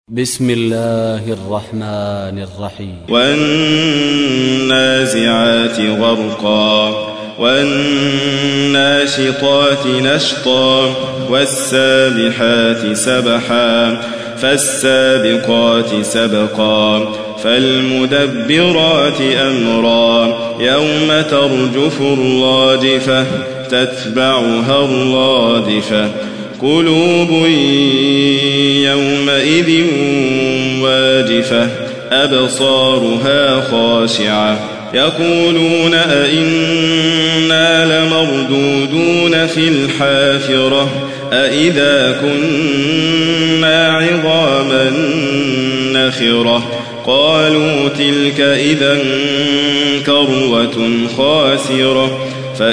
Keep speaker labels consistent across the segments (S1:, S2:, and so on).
S1: بسم الله الرحمن الرحيم.
S2: والنازعات غرقا والناشطات نشطا والسابحات سبحا فالسابقات سبقا فالمدبرات أمرا يوم ترجف الراجفة تتبعها الرادفة قلوب يومئذ واجفة أبصارها خاشعة يقولون أئنا لمردودون في الحافرة أئذا كنا عظاما نخرة قالوا تلك إذا كروة خاسرة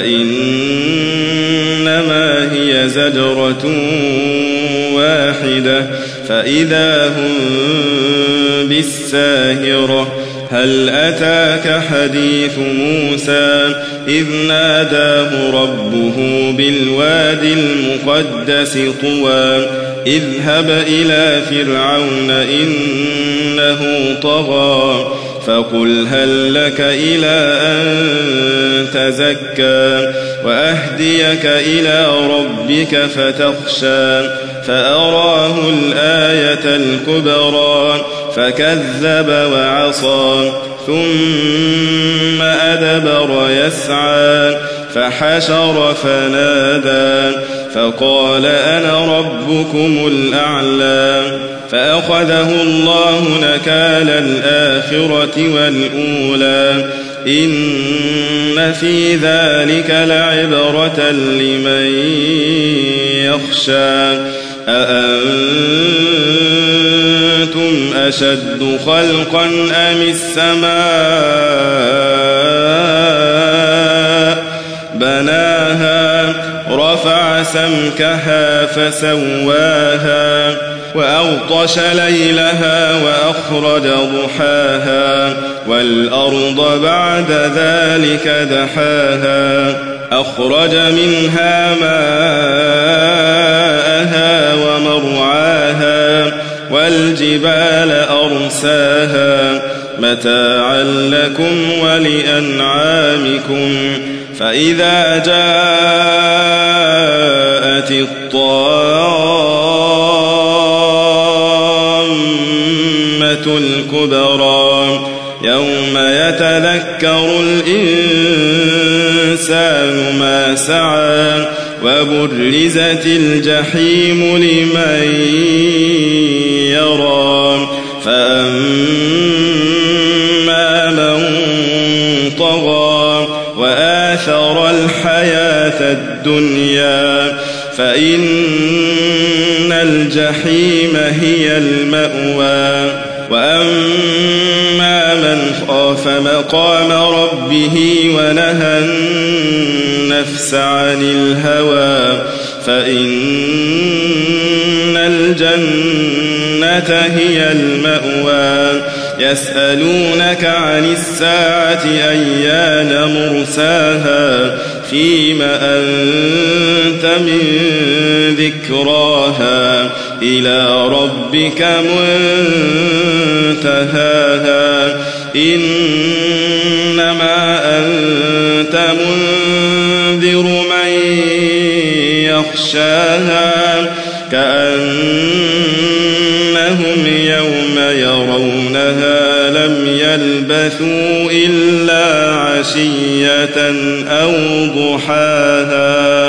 S2: فإنما هي زجرة واحدة فإذا هم بالساهرة هل أتاك حديث موسى إذ ناداه ربه بالواد المقدس طوى اذهب إلى فرعون إنه طغى فقل هل لك إلى أن تزكى وأهديك إلى ربك فتخشى فأراه الآية الكبرى فكذب وعصى ثم أدبر يسعى فحشر فنادى فقال أنا ربكم الأعلى فأخذه الله نكال الآخرة والأولى إن في ذلك لعبرة لمن يخشى أأنتم أشد خلقا أم السماء بناها رفع سمكها فسواها وأغطش ليلها وأخرج ضحاها والأرض بعد ذلك دحاها أخرج منها ماءها ومرعاها والجبال أرساها متاعا لكم ولأنعامكم فإذا جاءت الطامة الكبرى يوم يتذكر الإنسان ما سعى وبرزت الجحيم لمن يرى فأما من طغى وآثر الحياة الدنيا فإن الجحيم هي المأوى وأما من خاف مقام ربه ونهى النفس عن الهوى فإن الجنة هي المأوى يسألونك عن الساعة أيان مرساها فيم أنت من ذكراها إلى ربك منتهاها إنما أنت منذر من يخشاها كأنهم يوم يرونها لم يلبثوا إلا عشية أو ضحاها.